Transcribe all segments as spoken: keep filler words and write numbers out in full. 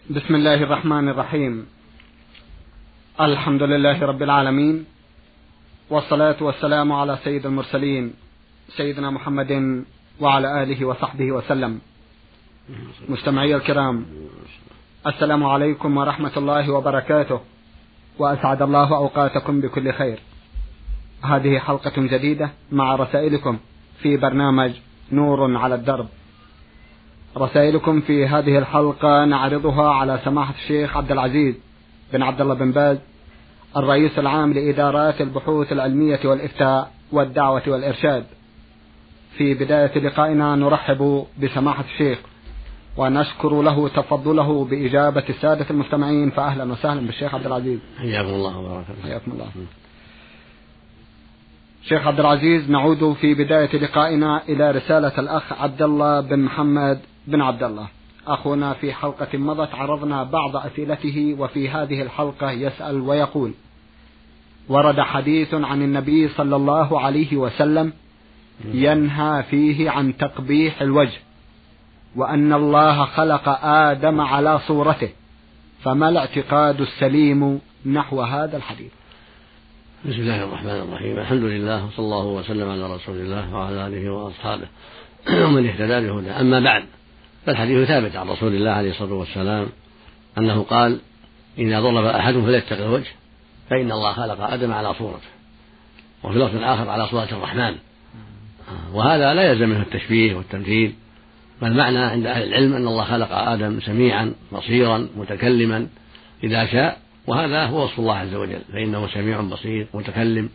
بسم الله الرحمن الرحيم. الحمد لله رب العالمين، والصلاة والسلام على سيد المرسلين سيدنا محمد وعلى آله وصحبه وسلم. مستمعي الكرام، السلام عليكم ورحمة الله وبركاته، وأسعد الله أوقاتكم بكل خير. هذه حلقة جديدة مع رسائلكم في برنامج نور على الدرب. رسائلكم في هذه الحلقة نعرضها على سماحة الشيخ عبد العزيز بن عبد الله بن باز، الرئيس العام لإدارات البحوث العلمية والإفتاء والدعوة والإرشاد. في بداية لقائنا نرحب بسماحة الشيخ ونشكر له تفضله بإجابة السادة المستمعين، فأهلا وسهلا بالشيخ عبد العزيز. حياكم الله وبارك فيكم. حياكم الله. شيخ عبد العزيز، نعود في بداية لقائنا إلى رسالة الأخ عبد الله بن محمد بن عبد الله. أخونا في حلقة مضت عرضنا بعض أسئلته، وفي هذه الحلقة يسأل ويقول: ورد حديث عن النبي صلى الله عليه وسلم ينهى فيه عن تقبيح الوجه، وأن الله خلق آدم على صورته، فما الاعتقاد السليم نحو هذا الحديث؟ بسم الله الرحمن الرحيم. الحمد لله، وصلى الله وسلم على رسول الله وعلى آله وأصحابه ومن اهتدى بهداه. أما بعد، فالحديث ثابت عن رسول الله عليه الصلاة والسلام أنه قال: إذا ضرب أحد فليتق الوجه، فإن الله خلق آدم على صورته، وفي لفظ آخر على صورة الرحمن. وهذا لا يلزم منه التشبيه والتمثيل، بل معنى عند أهل العلم أن الله خلق آدم سميعا بصيرا متكلما إذا شاء، وهذا هو وصف الله عز وجل، فإنه سميع بصير متكلم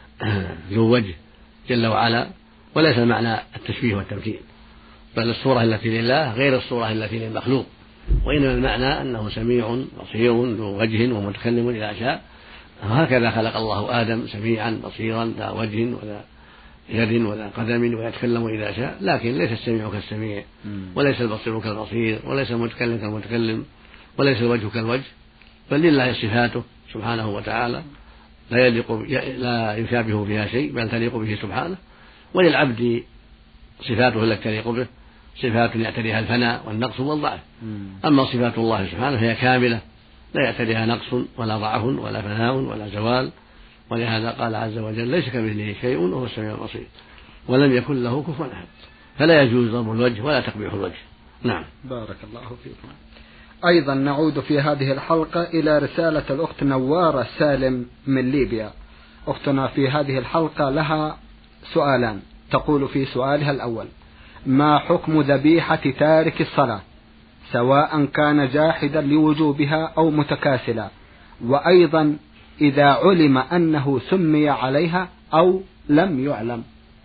ذو وجه جل وعلا، وليس معنى التشبيه والتمثيل، بل الصورة التي لله غير الصورة التي للمخلوق، وإنما المعنى أنه سميع بصير ذو وجه ومتكلم إذا شاء. وهكذا خلق الله آدم سميعا بصيرا ذا وجه وذا يد وذا قدم ويتكلم إذا شاء، لكن ليس السميع كالسميع، وليس البصير كالبصير، وليس المتكلم كالمتكلم، وليس الوجه كالوجه، بل لله صفاته سبحانه وتعالى لا يليق لا يشابه فيها شيء، بل تليق به سبحانه. وللعبد صفاته التي تليق به، صفات يعتريها الفناء والنقص والضعف. أما صفات الله سبحانه فهي كاملة، لا يعتريها نقص ولا ضعف ولا فناء ولا زوال. ولهذا قال عز وجل: ليس كمثله شيء وهو السميع البصير، ولم يكن له كفوا أحد. فلا يجوز ضرب الوجه ولا تقبيح الوجه. نعم. بارك الله فيكم. أيضا نعود في هذه الحلقة إلى رسالة الأخت نوارة سالم من ليبيا. أختنا في هذه الحلقة لها سؤالان. تقول في سؤالها الأول: ما حكم ذبيحة تارك الصلاة، سواء كان جاحدا لوجوبها أو متكاسلا؟ وأيضا إذا علم أنه سمي عليها أو لم يعلم.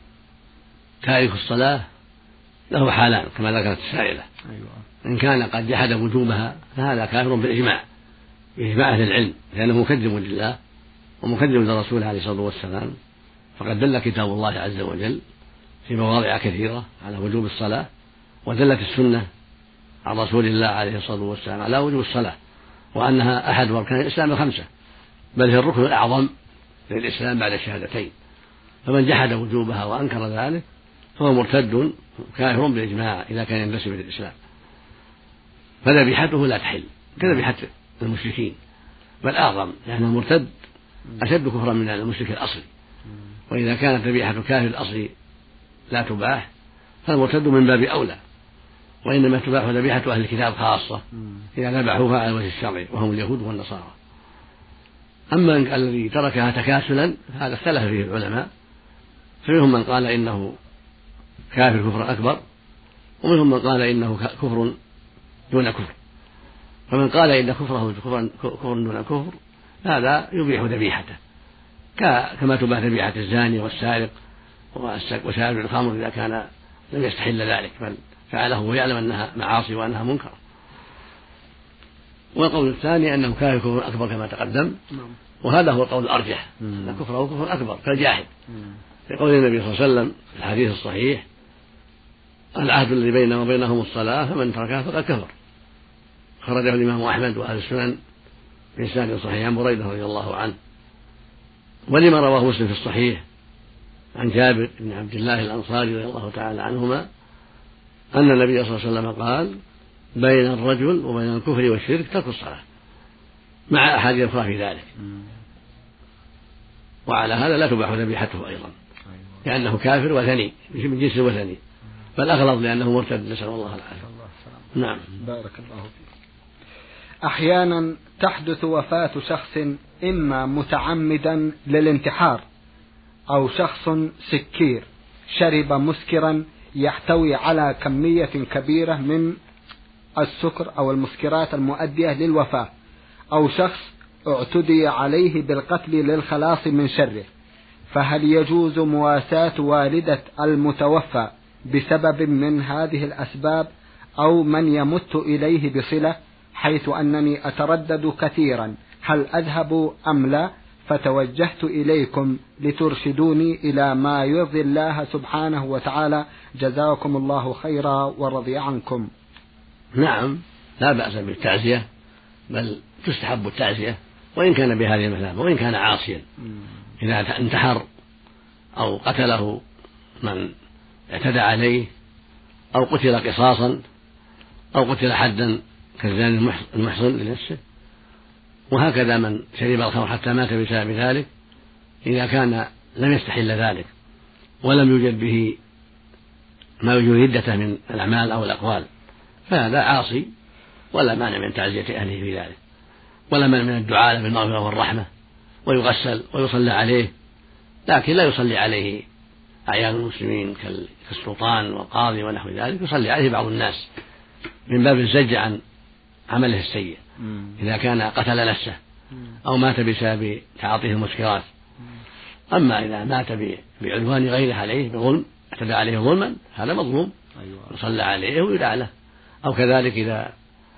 تارك الصلاة له حالان كما ذكرت السائلة. أيوة. إن كان قد جحد وجوبها فهذا كافر بالإجماع، بإجماع أهل العلم، لأنه مكذب لله ومكذب لرسوله عليه الصلاة والسلام. فقد دل كتاب الله عز وجل في مواضع كثيرة على وجوب الصلاة، ودلت السنة عن رسول الله عليه الصلاة والسلام على وجوب الصلاة، وأنها أحد أركان الإسلام الخمسة، بل هي الركن الأعظم للإسلام بعد الشهادتين. فمن جحد وجوبها وأنكر ذلك فهو مرتد كافر بالإجماع إذا كان ينتسب إلى الإسلام، فذبيحته لا تحل كذبيحة المشركين، بل أعظم، لأن المرتد أشد كفرا من المشرك الأصلي. وإذا كانت ذبيحة الكافر الأصلي لا تباح فالمرتد من باب أولى، وإنما تباح ذبيحة أهل الكتاب خاصة إذا ذبحوها على الوجه الشرعي، وهم اليهود والنصارى. أما الذي تركها تكاسلا هذا اختلف فيه العلماء، فمنهم من قال إنه كافر كفر أكبر، ومنهم من قال إنه كفر دون كفر. فمن قال إن كفره كفر دون كفر هذا يبيح ذبيحته، كما تباح ذبيحة الزاني والسارق وشارب الخمر إذا كان لم يستحل ذلك بل فعله ويعلم أنها معاصي وأنها منكر. والقول الثاني أنه كافر كفر أكبر كما تقدم، وهذا هو القول الأرجح، أن كفره كفر أكبر كالجاحد، لقول النبي صلى الله عليه وسلم في الحديث الصحيح: العهد الذي بيننا وبينهم الصلاة، فمن تركها فقد كفر. خرجه الإمام أحمد وأهل السنن بإسناد صحيح عن بريدة رضي الله عنه. ولما رواه مسلم في الصحيح عن جابر بن عبد الله الأنصاري رضي الله تعالى عنهما أن النبي صلى الله عليه وسلم قال: بين الرجل وبين الكفر والشرك ترك الصلاة مع أحاديث أخرى في ذلك. وعلى هذا لا تباح ذبيحته أيضا لأنه كافر وثني من جنس وثني، بل أغلظ لأنه مرتد، نسأل الله العافية. نعم. بارك الله فيك. أحيانا تحدث وفاة شخص إما متعمدا للانتحار أو شخص سكير شرب مسكرا يحتوي على كمية كبيرة من السكر أو المسكرات المؤدية للوفاة، أو شخص اعتدي عليه بالقتل للخلاص من شره، فهل يجوز مواساة والدة المتوفى بسبب من هذه الأسباب أو من يمت إليه بصلة، حيث أنني أتردد كثيرا هل أذهب أم لا، فتوجهت إليكم لترشدوني إلى ما يرضي الله سبحانه وتعالى، جزاكم الله خيرا ورضي عنكم. نعم، لا بأس بالتعزية، بل تستحب التعزية وإن كان بهذه المثابة وإن كان عاصيا. إذا انتحر أو قتله من اعتدى عليه أو قتل قصاصا أو قتل حدا كالزاني المحصن لنفسه، وهكذا من شرب الخمر حتى مات بسبب ذلك، إذا كان لم يستحل ذلك ولم يوجد به ما يوجد ردته من الأعمال أو الأقوال، فهذا عاصي ولا مانع من تعزية أهله في ذلك، ولا مانع من الدعاء بالمغفرة والرحمة، ويغسل ويصلى عليه، لكن لا يصلي عليه أعيان المسلمين كالسلطان والقاضي ونحو ذلك، يصلي عليه بعض الناس من باب الزج عن عمله السيء إذا كان قتل نفسه أو مات بسبب تعاطيه المسكرات. أما إذا مات بعدوان غيره عليه بظلم، اعتدى عليه ظلما، هذا مظلوم، يصلى عليه ويدعى له. أو كذلك إذا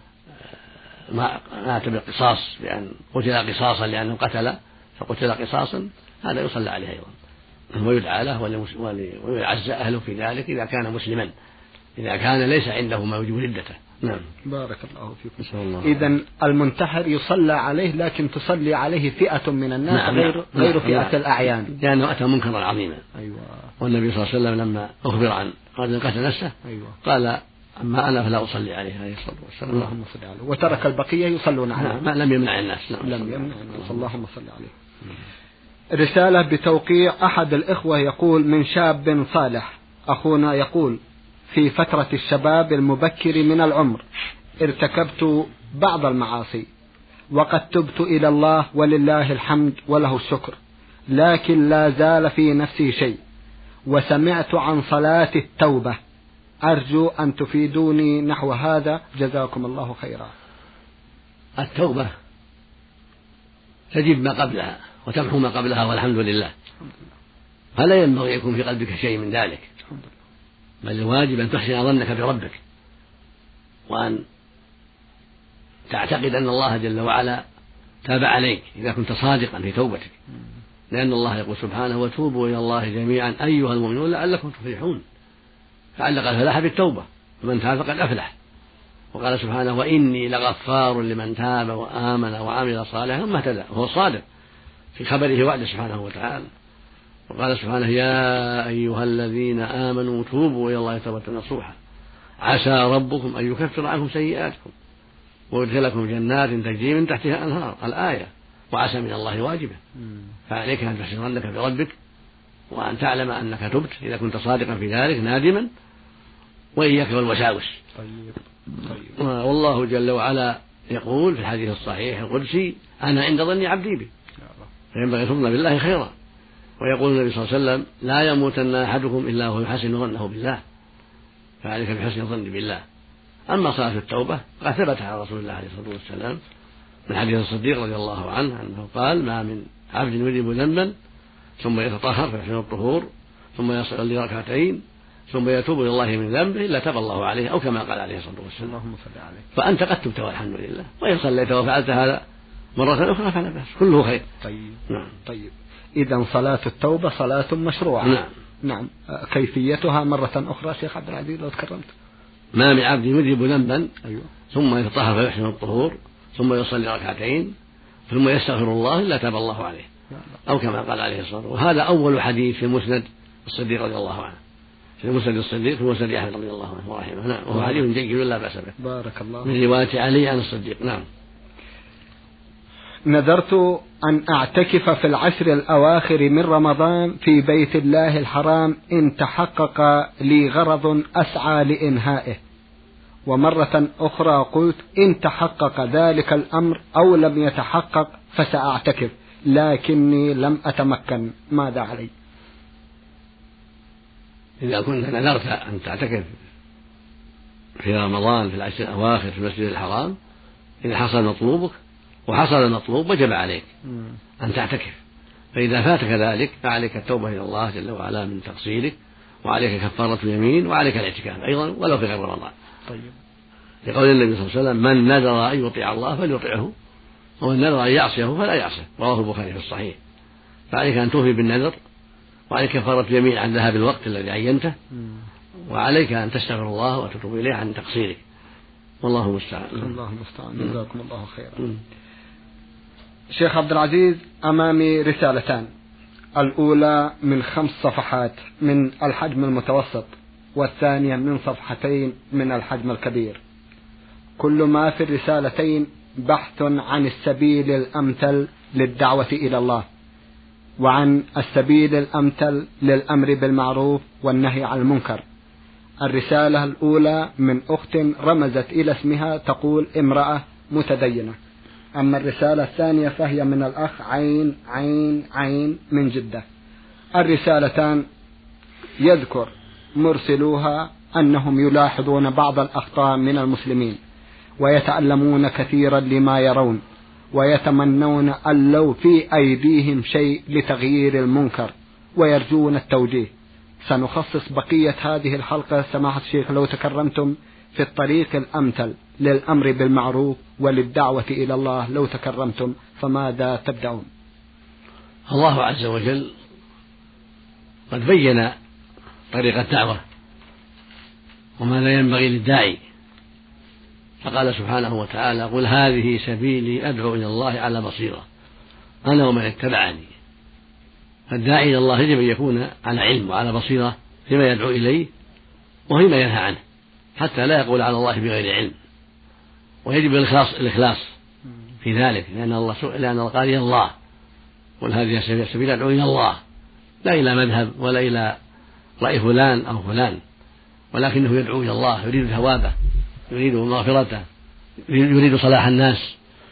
مات بالقصاص بأن قتل قصاصا لأنه قتل فقتل قصاصا، هذا يصلى عليه أيضا ويدعى له ويعزى أهله في ذلك إذا كان مسلما، إذا كان ليس عنده ما يوجب ردته. نعم. بارك الله فيكم. إذن المنتحر يصلى عليه لكن تصلي عليه فئة من الناس. نعم. غير نعم. غير نعم. فئة نعم. الأعيان، لأنه أتى منكرا عظيما. أيوة. والنبي صلى الله عليه وسلم لما أخبر عن رجل قتل نفسه أيوة. قال أما أنا فلا أصلي عليه عليه الصلاة والسلام. اللهم صل عليه. وترك البقية يصلون عليه. نعم. لم يمنع الناس. نعم. لم يمنع الناس. اللهم صل عليه. رسالة بتوقيع أحد الإخوة يقول: من شاب صالح، أخونا يقول: في فترة الشباب المبكر من العمر ارتكبت بعض المعاصي وقد تبت إلى الله ولله الحمد وله الشكر، لكن لا زال في نفسي شيء، وسمعت عن صلاة التوبة، أرجو أن تفيدوني نحو هذا، جزاكم الله خيرا. التوبة تجيب ما قبلها وتمحو ما قبلها والحمد لله، فلا ينبغي يكون في قلبك شيء من ذلك، بل الواجب أن تحسن ظنك بربك، وأن تعتقد أن الله جل وعلا تاب عليك إذا كنت صادقا في توبتك، لأن الله يقول سبحانه: وتوبوا إلى الله جميعا أيها المؤمنون لعلكم تفلحون، فعلق الفلاح بالتوبة، فمن تاب فقد أفلح. وقال سبحانه: وإني لغفار لمن تاب وآمن وعمل صالحا ثم اهتدى، وهو صادق في خبره وعده سبحانه وتعالى. وقال سبحانه: يا أيها الذين آمنوا توبوا إلى الله توبة نصوحا عسى ربكم أن يكفر عنكم سيئاتكم ويدخلكم جنات تجري من تحتها الأنهار، الآية. وعسى من الله واجبة، فعليك أن تحسن ظنك بربك، وأن تعلم أنك تبت إذا كنت صادقا في ذلك نادما، وإياك والوساوس. طيب. طيب. والله جل وعلا يقول في الحديث الصحيح القدسي: أنا عند ظن عبدي بي، فينبغي تظن بالله خيرا. ويقول النبي صلى الله عليه وسلم: لا يموتن أحدكم إلا وهو يحسن ظنه بالله، فعليك بحسن الظن بالله. أما صلاة التوبة قد ثبت على رسول الله عليه الصلاة والسلام من حديث الصديق رضي الله عنه أنه قال: ما من عبد يذنب ذنبا ثم يتطهر فيحسن الطهور ثم يصلي ركعتين ثم يتوب إلى الله من ذنبه إلا تاب الله عليه، أو كما قال عليه الصلاة والسلام. اللهم صل عليه. فأنت قد تبت والحمد لله، وإن صليت وفعلت هذا مرة أخرى فلا بأس، كله خير. طيب. نعم. طيب. إذا صلاة التوبة صلاة مشروعة. نعم. نعم. كيفيتها مرة أخرى شيخ عبد العزيز لو تكرمت. ما من عبد يذنب ذنبا أيوة. ثم يتطهر فيحسن الطهور ثم يصلي ركعتين ثم يستغفر الله إلا تاب الله عليه، أو كما قال عليه الصلاة والسلام. وهذا أول حديث في مسند الصديق رضي الله عنه، في مسند الصديق في مسند أحمد رضي الله عنه ورحمه. نعم. وهو حديث جيد لا بأس به. بارك الله. من رواية علي عن الصديق. نعم. نذرت أن أعتكف في العشر الأواخر من رمضان في بيت الله الحرام إن تحقق لي غرض أسعى لإنهائه، ومرة أخرى قلت إن تحقق ذلك الأمر أو لم يتحقق فسأعتكف، لكني لم أتمكن، ماذا علي؟ إذا كنت نذرت أن تعتكف في رمضان في العشر الأواخر في المسجد الحرام، إذا حصل مطلوبك وحصل المطلوب وجب عليك أن تعتكف، فإذا فاتك ذلك فعليك التوبة إلى الله جل وعلا من تقصيرك، وعليك كفارة اليمين، وعليك الاعتكاف أيضا ولو في غير رمضان. طيب. لقول النبي صلى الله عليه وسلم: من نذر أن يطيع الله فليطيعه، ومن نذر أن يعصيه فلا يعصيه، رواه البخاري في الصحيح. فعليك أن توفي بالنذر، وعليك كفارة اليمين عن ذهاب الوقت الذي عينته، وعليك أن تستغفر الله وتتوب إليه عن تقصيرك، والله المستعان. الله المستعان. جزاكم الله خيرا. شيخ عبد العزيز، أمامي رسالتان، الأولى من خمس صفحات من الحجم المتوسط، والثانية من صفحتين من الحجم الكبير. كل ما في الرسالتين بحث عن السبيل الأمثل للدعوة إلى الله، وعن السبيل الأمثل للأمر بالمعروف والنهي عن المنكر. الرسالة الأولى من أخت رمزت إلى اسمها، تقول امرأة متدينة. أما الرسالة الثانية فهي من الأخ عين عين عين من جدة. الرسالتان يذكر مرسلوها أنهم يلاحظون بعض الأخطاء من المسلمين، ويتألمون كثيرا لما يرون، ويتمنون أن لو في أيديهم شيء لتغيير المنكر، ويرجون التوجيه. سنخصص بقية هذه الحلقة سماحة الشيخ لو تكرمتم في الطريق الأمثل للأمر بالمعروف وللدعوة إلى الله، لو تكرمتم فماذا تبدأون؟ الله عز وجل قد بين طريق الدعوة وماذا ينبغي للداعي، فقال سبحانه وتعالى: قل هذه سبيلي أدعو إلى الله على بصيرة أنا ومن اتبعني. فالداعي إلى الله يجب أن يكون على علم وعلى بصيرة فيما يدعو إليه وفيما ينهى عنه، حتى لا يقول على الله بغير علم. ويجب الإخلاص الإخلاص في ذلك، لأن الله لأن الله قال إلى الله، قل هذه سبيل أدعو إلى الله، لا إلى مذهب ولا إلى رأي فلان أو فلان، ولكنه يدعو إلى الله، يريد ثوابه، يريد مغفرته، يريد صلاح الناس.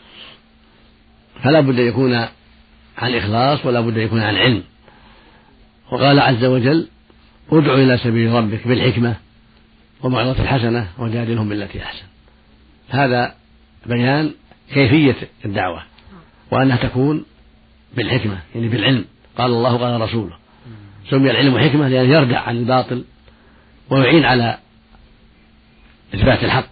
فلا بد أن يكون عن إخلاص ولا بد أن يكون عن علم. وقال عز وجل: ادع إلى سبيل ربك بالحكمة وموعظة الحسنة وجادلهم بالتي أحسن. هذا بيان كيفية الدعوة، وأنها تكون بالحكمة يعني بالعلم. قال الله قال رسوله. سمي العلم حكمة لأن يردع عن الباطل ويعين على إثبات الحق،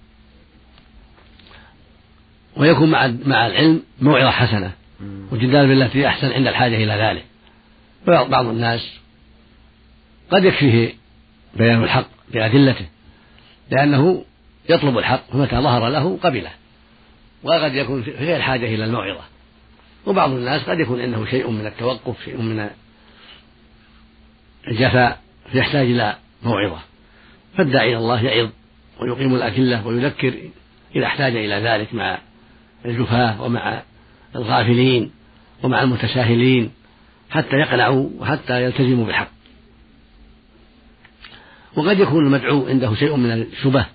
ويكون مع مع العلم موعظة حسنة وجدال بالتي أحسن عند الحاجة إلى ذلك. بعض الناس قد يكفيه بيان الحق بأدلته لأنه يطلب الحق، فمتى ظهر له قبله، وقد يكون في غير حاجة إلى الموعظة. وبعض الناس قد يكون عنده شيء من التوقف، شيء من الجفاء، فيحتاج إلى موعظة. فالداعي إلى الله يعظ ويقيم الأدلة ويذكر إذا احتاج إلى ذلك مع الجفاة ومع الغافلين ومع المتساهلين، حتى يقنعوا وحتى يلتزموا بالحق. وقد يكون المدعو عنده شيء من الشبه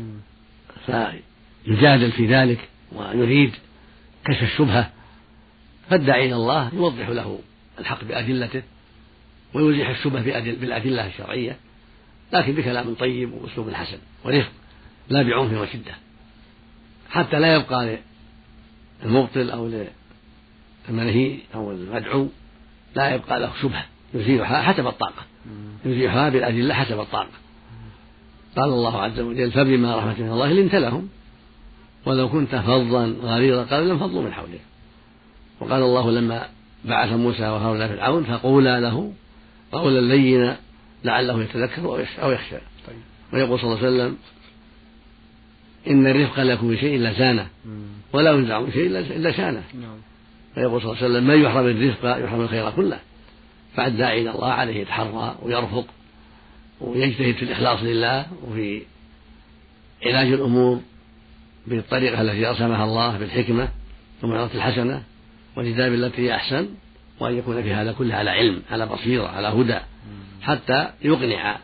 فيجادل في ذلك ويريد كشف الشبهة، فالداعي إلى الله يوضح له الحق بأدلته ويزيح الشبه بالأدلة الشرعية، لكن بكلام طيب وأسلوب حسن ورفق، لا بعنف وشدة، حتى لا يبقى للمبطل أو للمنهي أو المدعو لا يبقى له شبهة، يزيلها حسب الطاقة، يزيلها بالأدلة حسب الطاقة. قال الله عز وجل: فبما رحمة من الله لنت لهم ولو كنت فظا غليظ القلب لانفضوا من حولك. وقال الله لما بعث موسى وهارون إلى فرعون: فقولا له قولا لينا لعله يتذكر أو يخشى. ويقول صلى الله عليه وسلم: إن الرفق لا يكون بشيء إلا زانه ولا ينزع من شيء إلا شانه. ويقول صلى الله عليه وسلم: من يحرم الرفق يحرم الخير كله. فالداعي إلى الله عليه يتحرى ويرفق ويجتهد في الإخلاص لله وفي علاج الأمور بالطريقة التي رسمها الله بالحكمة والموعظة الحسنة والجدال بالتي هي أحسن، وأن يكون في هذا كله على علم على بصيرة على هدى حتى يقنع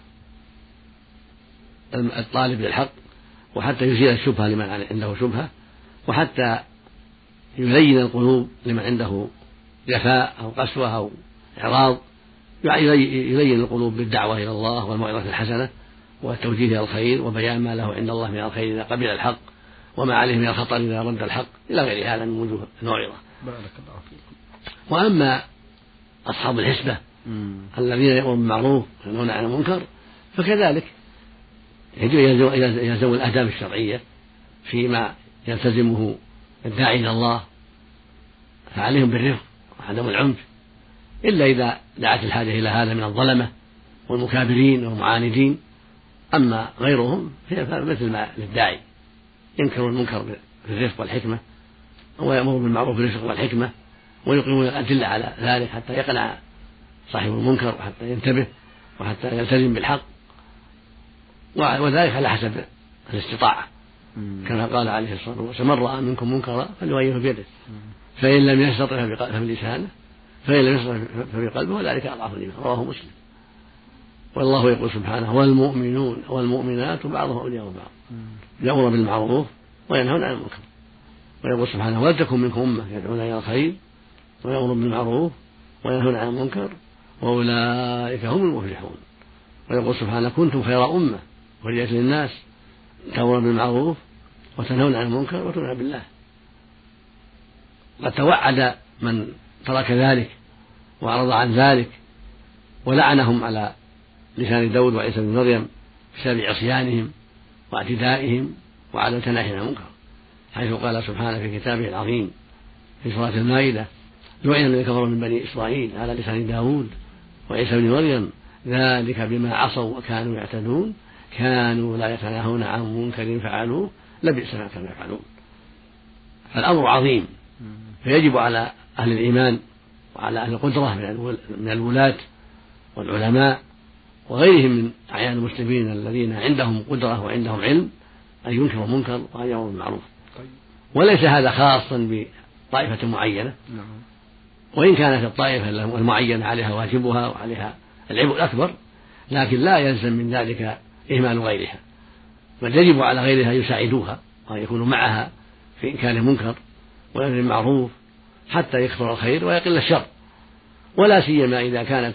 الطالب بالحق، وحتى يزيل الشبهة لمن عنده شبهة، وحتى يلين القلوب لمن عنده جفاء أو قسوة أو إعراض، يلين القلوب بالدعوة إلى الله والموعظة الحسنة والتوجيه إلى الخير وبيان ما له عند الله من الخير إذا قبل الحق وما عليه من الخطر إذا رد الحق إلى غير هذا من وجوه الموعظة. بارك الله فيكم. وأما أصحاب الحسبة الذين يأمرون بالمعروف وينهون عن المنكر فكذلك يلزم الآداب الشرعية فيما يلتزمه الداعي إلى الله، فعليهم بالرفق وعدم العنف، إلا إذا دعت الحاجة إلى هذا من الظلمة والمكابرين والمعاندين. أما غيرهم مثل ما للداعي ينكر المنكر بالرفق والحكمة ويأمر بالمعروف بالرفق والحكمة ويقيمون الأدلة على ذلك حتى يقنع صاحب المنكر وحتى ينتبه وحتى يلتزم بالحق، وذلك على حسب الاستطاعة كما قال عليه الصلاة والسلام: من رأى منكم منكرا فليغيره بيده، فإن لم يستطع فبلسانه، فإن لم يستطع فبقلبه، وذلك أضعف الإيمان. رواه مسلم. والله يقول سبحانه: والمؤمنون والمؤمنات بعضهم أولياء بعض يأمرون بالمعروف وينهون عن المنكر. ويقول سبحانه: ولتكن منكم أمة يدعون إلى الخير ويأمرون بالمعروف وينهون عن المنكر وأولئك هم المفلحون. ويقول سبحانه: كنتم خير أمة أخرجت للناس تأمرون بالمعروف وتنهون عن المنكر وتؤمنون بالله. قد توعد من ترك ذلك وأعرض عن ذلك ولعنهم على لسان داود وعيسى بن مريم بسبب عصيانهم واعتدائهم وعدم تناهي عن المنكر، حيث قال سبحانه في كتابه العظيم في سورة المائدة: لعن الذين كفروا من بني إسرائيل على لسان داود وعيسى بن مريم ذلك بما عصوا وكانوا يعتدون كانوا لا يتناهون عن منكر فعلوه لبئس ما كانوا يفعلون. فالأمر عظيم، فيجب على أهل الإيمان وعلى أهل القدرة من الولاة والعلماء وغيرهم من أعيان المسلمين الذين عندهم قدرة وعندهم علم أن ينكروا المنكر وأن يأمروا بالمعروف. وليس هذا خاصا بطائفة معينة، وإن كانت الطائفة المعينة عليها واجبها وعليها العبء الأكبر، لكن لا يلزم من ذلك إهمال غيرها، بل يجب على غيرها يساعدوها وأن يكونوا معها في إنكار المنكر وأمر بالمعروف حتى يكثر الخير ويقل الشر، ولا سيما إذا كانت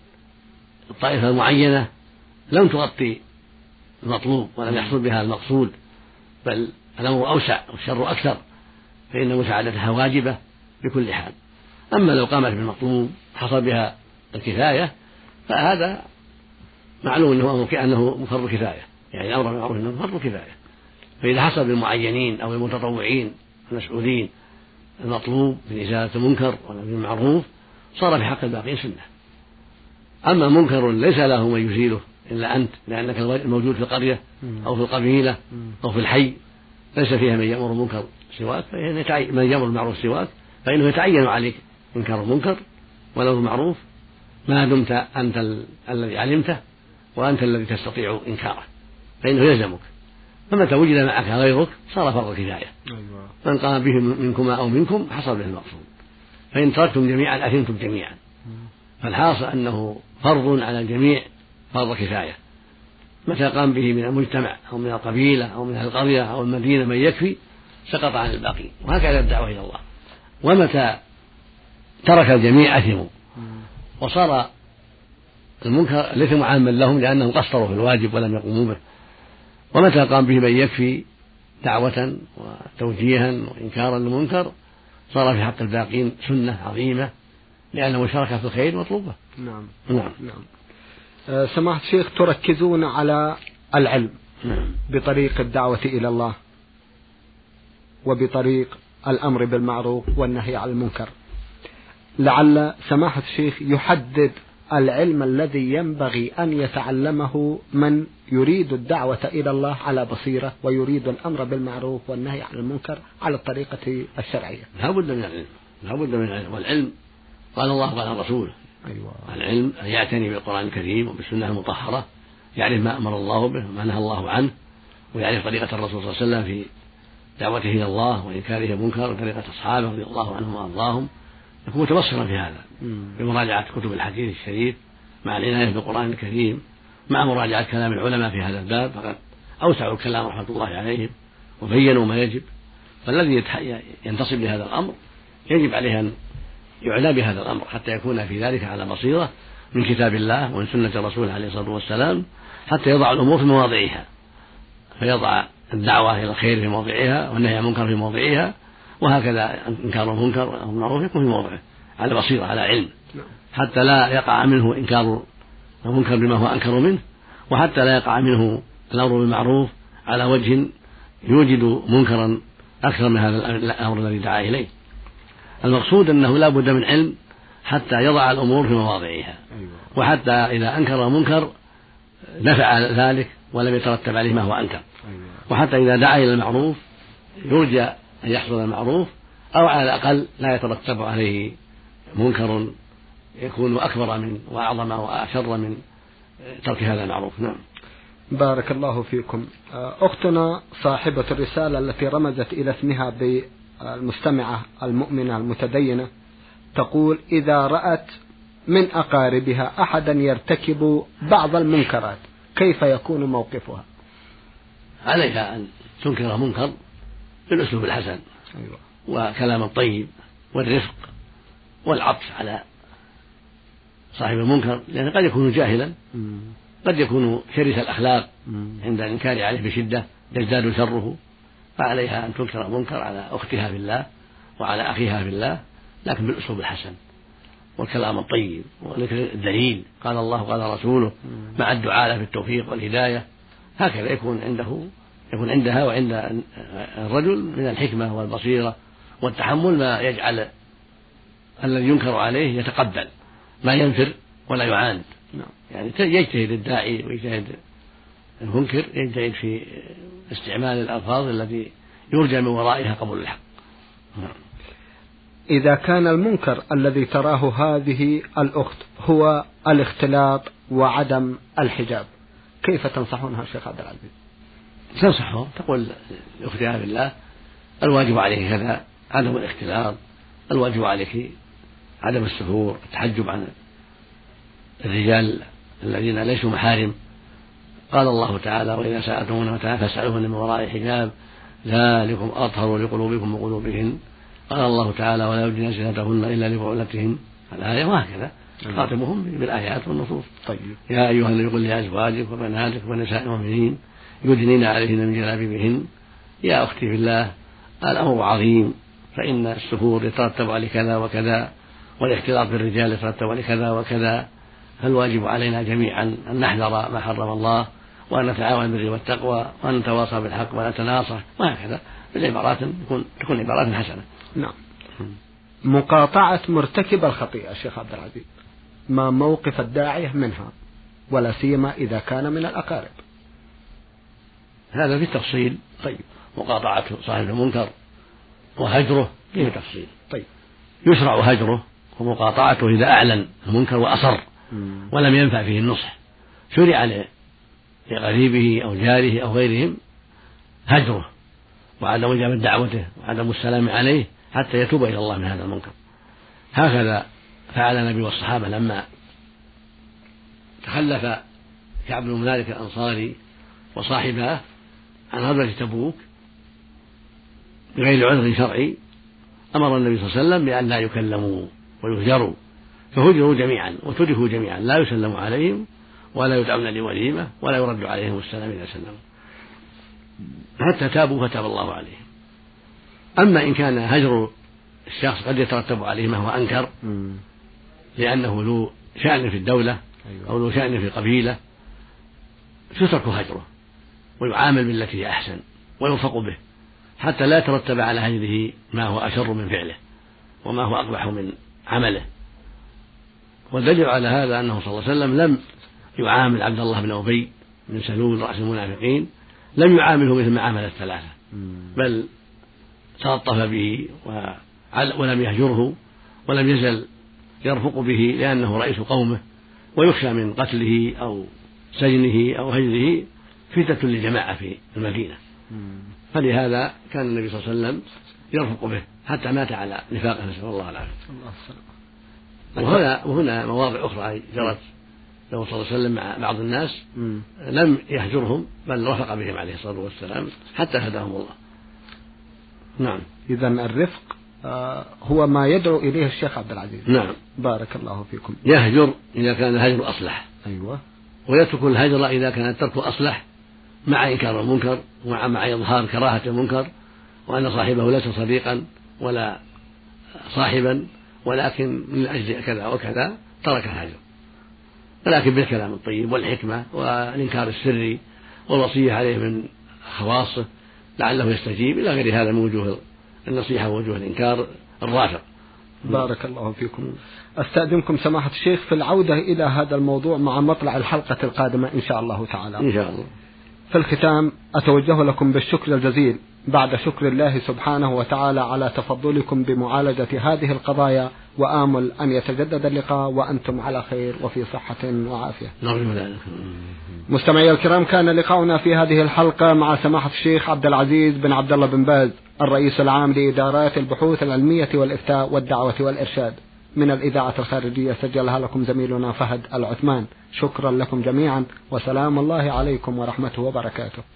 الطائفة المعينة لم تغطي المطلوب ولم يحصل بها المقصود، بل الأمر أوسع والشر أكثر، فإن مساعدتها واجبة بكل حال. أما لو قامت بالمطلوب حصل بها الكفاية فهذا معلوم أنه أنه فرض كفاية، يعني الأمر بالمعروف أنه فرض كفاية. فإذا حصل بالمعينين أو المتطوعين المسؤولين المطلوب من إزالة المنكر والأمر بالمعروف صار في حق الباقين سنة. أما منكر ليس له من يزيله إلا أنت، لأنك الموجود في القرية أو في القبيلة أو في الحي ليس فيها من يأمر المنكر سواك، من يأمر المعروف سواك، فإنه يتعين عليك إنكار المنكر والأمر بالمعروف ما دمت أنت ال... الذي علمته وأنت الذي تستطيع إنكاره، فإنه يلزمك. فمتى وجد معك غيرك صار فرض كفاية، من قام به منكما أو منكم حصل به المقصود، فإن تركتم جميعا أثمتم جميعا. فالحاصل أنه فرض على الجميع فرض كفاية، متى قام به من المجتمع أو من القبيلة أو من القرية أو المدينة من يكفي سقط عن الباقين، وهكذا الدعوة إلى الله. ومتى ترك الجميع أثموا وصار المنكر ليس عاما لهم لأنهم قصروا في الواجب ولم يقوموا به. ومتى قام به من يكفي دعوة وتوجيها وإنكارا للمنكر صار في حق الباقين سنة عظيمة، لأن المشاركة في الخير مطلوبة. نعم. نعم. نعم. أه سماحة الشيخ، تركزون على العلم نعم. بطريق الدعوة إلى الله وبطريق الأمر بالمعروف والنهي عن المنكر. لعل سماحة الشيخ يحدد العلم الذي ينبغي أن يتعلمه من يريد الدعوة إلى الله على بصيرة ويريد الأمر بالمعروف والنهي عن المنكر على الطريقة الشرعية. لا بد من العلم، لا بد من العلم، والعلم قال الله قال الرسول. أيوة. العلم أن يعتني بالقرآن الكريم وبالسنة المطهرة يعرف ما أمر الله به وما نهى الله عنه، ويعرف طريقة الرسول صلى الله عليه وسلم في دعوته إلى الله وإنكاره المنكر وطريقة أصحابه رضي الله عنهم وأرضاهم، يكون متبصرا في هذا بمراجعة كتب الحديث الشريف مع العناية بالقرآن الكريم مع مراجعة كلام العلماء في هذا الباب، فقد أوسعوا الكلام رحمة الله عليهم وبينوا ما يجب. فالذي ينتصب لهذا الأمر يجب عليه أن يعنى بهذا الأمر حتى يكون في ذلك على بصيرة من كتاب الله ومن سنة الرسول عليه الصلاة والسلام، حتى يضع الأمور في مواضعها، فيضع الدعوة إلى الخير في موضعها والنهي عن المنكر في موضعها، وهكذا إنكار المنكر أو المعروف يكون في موضعه على بصيرة على علم، حتى لا يقع منه إنكار المنكر بما هو أنكر منه، وحتى لا يقع منه الأمر بالمعروف على وجه يوجد منكرا أكثر من هذا الأمر الذي دعا إليه. المقصود أنه لا بد من علم حتى يضع الأمور في مواضعها، وحتى إذا أنكر المنكر نفع ذلك ولم يترتب عليه ما هو أنكر، وحتى إذا دعا إلى المعروف يرجى أن يحصل المعروف أو على الأقل لا يترتب عليه منكر يكون أكبر من وأعظم وأشر من ترك هذا المعروف. نعم. بارك الله فيكم. أختنا صاحبة الرسالة التي رمزت إلى اسمها بالمستمعة المؤمنة المتدينة تقول: إذا رأت من أقاربها أحدا يرتكب بعض المنكرات كيف يكون موقفها؟ عليها أن تنكر منكر بالأسلوب الحسن، أيوة. وكلام الطيب والرفق والعطف على صاحب المنكر، لأنه قد يكون جاهلا، قد يكون شرس الأخلاق عند الإنكار عليه بشدة يزداد شره، فعليها أن تنكر المنكر على أختها في الله وعلى أخيها في الله، لكن بالأسلوب الحسن والكلام الطيب وذكر الدليل قال الله قال رسوله مع الدعاء في التوفيق والهداية. هكذا يكون عنده يكون عندها وعند الرجل من الحكمة والبصيرة والتحمل ما يجعل الذي ينكر عليه يتقبل، ما ينفر ولا يعاند. يعني يجتهد الداعي ويجتهد المنكر، يجتهد في استعمال الألفاظ التي يرجى من ورائها قبول الحق. إذا كان المنكر الذي تراه هذه الأخت هو الاختلاط وعدم الحجاب، كيف تنصحونها شيخ عبد العزيز؟ تنصحه تقول لأختها بالله: الواجب عليك كذا، عدم الاختلاط، الواجب عليك عدم السفور، التحجب عن الرجال الذين ليسوا محارم. قال الله تعالى: وإذا سألتموهن متاعا فاسألوهن من وراء حجاب ذلكم أطهر لقلوبكم وقلوبهن. قال الله تعالى: ولا يبدين زينتهن إلا لبعولتهن، الآية. وهكذا خاطبهم بالآيات والنصوص. طيب. يا أيها النبي قل لأزواجك وبناتك ونساء المؤمنين يدنين عليهن من جلابيبهن. يا أختي في الله، الأمر عظيم، فإن السفور يترتب على كذا وكذا، والاختلاط بالرجال يترتب على كذا وكذا، فالواجب علينا جميعا أن نحذر ما حرم الله، وأن نتعاون بالبر والتقوى، وأن نتواصى بالحق ونتناصح، وهكذا بالعبارات تكون تكون عبارات حسنة. نعم. مقاطعة مرتكب الخطيئة شيخ عبد العزيز، ما موقف الداعية منها، ولا سيما إذا كان من الأقارب؟ هذا في التفصيل. طيب. مقاطعة صاحب المنكر وهجره فيه تفصيل. طيب. يشرع هجره ومقاطعته إذا أعلن المنكر وأصر ولم ينفع فيه النصح، شرع لغريبه أو جاره أو غيرهم هجره وعدم إجابة دعوته وعدم السلام عليه حتى يتوب إلى الله من هذا المنكر. هكذا فعل النبي والصحابة لما تخلف كعب بن مالك الأنصاري وصاحبه عن غزوة تبوك بغير عذر شرعي، أمر النبي صلى الله عليه وسلم بأن لا يكلموا ويهجروا، فهجروا جميعا وتركوا جميعا، لا يسلم عليهم ولا يدعون لوليمة ولا يرد عليهم السلام إذا سلموا، حتى تابوا فتاب الله عليهم. أما إن كان هجر الشخص قد يترتب عليه ما هو أنكر لأنه له شأن في الدولة أو له شأن في قبيلة، يترك هجره ويعامل بالتي هي أحسن ويوفق به حتى لا يترتب على هجره ما هو أشر من فعله وما هو أقبح من عمله. والدليل على هذا أنه صلى الله عليه وسلم لم يعامل عبد الله بن أبي بن سلول رأس المنافقين، لم يعامله مثل ما عامل الثلاثة، بل تلطف به ولم يهجره ولم يزل يرفق به، لأنه رئيس قومه ويخشى من قتله أو سجنه أو هجره فتنة لجماعة في المدينة، فلهذا كان النبي صلى الله عليه وسلم يرفق به حتى مات على نفاقه، نسأل الله العافية. وهنا وهنا مواضع أخرى جرت له صلى الله عليه وسلم مع بعض الناس لم يهجرهم بل رفق بهم عليه الصلاة والسلام حتى هداهم الله. نعم. إذن الرفق هو ما يدعو إليه الشيخ عبد العزيز. نعم. بارك الله فيكم. يهجر إذا كان الهجر أصلح. أيوة. ويترك الهجر إذا كان الترك أصلح، مع إنكار المنكر ومع مع إظهار كراهة المنكر، وأن صاحبه ليس صديقا ولا صاحبا ولكن من أجل كذا وكذا ترك الهجر، ولكن بالكلام الطيب والحكمة والإنكار السري والوصية عليه من خواصه لعله يستجيب، إلى غير هذا من وجوه النصيحة ووجوه الإنكار الرافق. بارك الله فيكم. أستأذنكم سماحة الشيخ في العودة إلى هذا الموضوع مع مطلع الحلقة القادمة إن شاء الله تعالى. إن شاء الله. في الختام أتوجه لكم بالشكر الجزيل بعد شكر الله سبحانه وتعالى على تفضلكم بمعالجة هذه القضايا، وآمل أن يتجدد اللقاء وأنتم على خير وفي صحة وعافية. مستمعي الكرام، كان لقاؤنا في هذه الحلقة مع سماحة الشيخ عبد العزيز بن عبد الله بن باز، الرئيس العام لإدارات البحوث العلمية والإفتاء والدعوة والإرشاد، من الإذاعة الخارجية سجلها لكم زميلنا فهد العثمان. شكرا لكم جميعا، وسلام الله عليكم ورحمته وبركاته.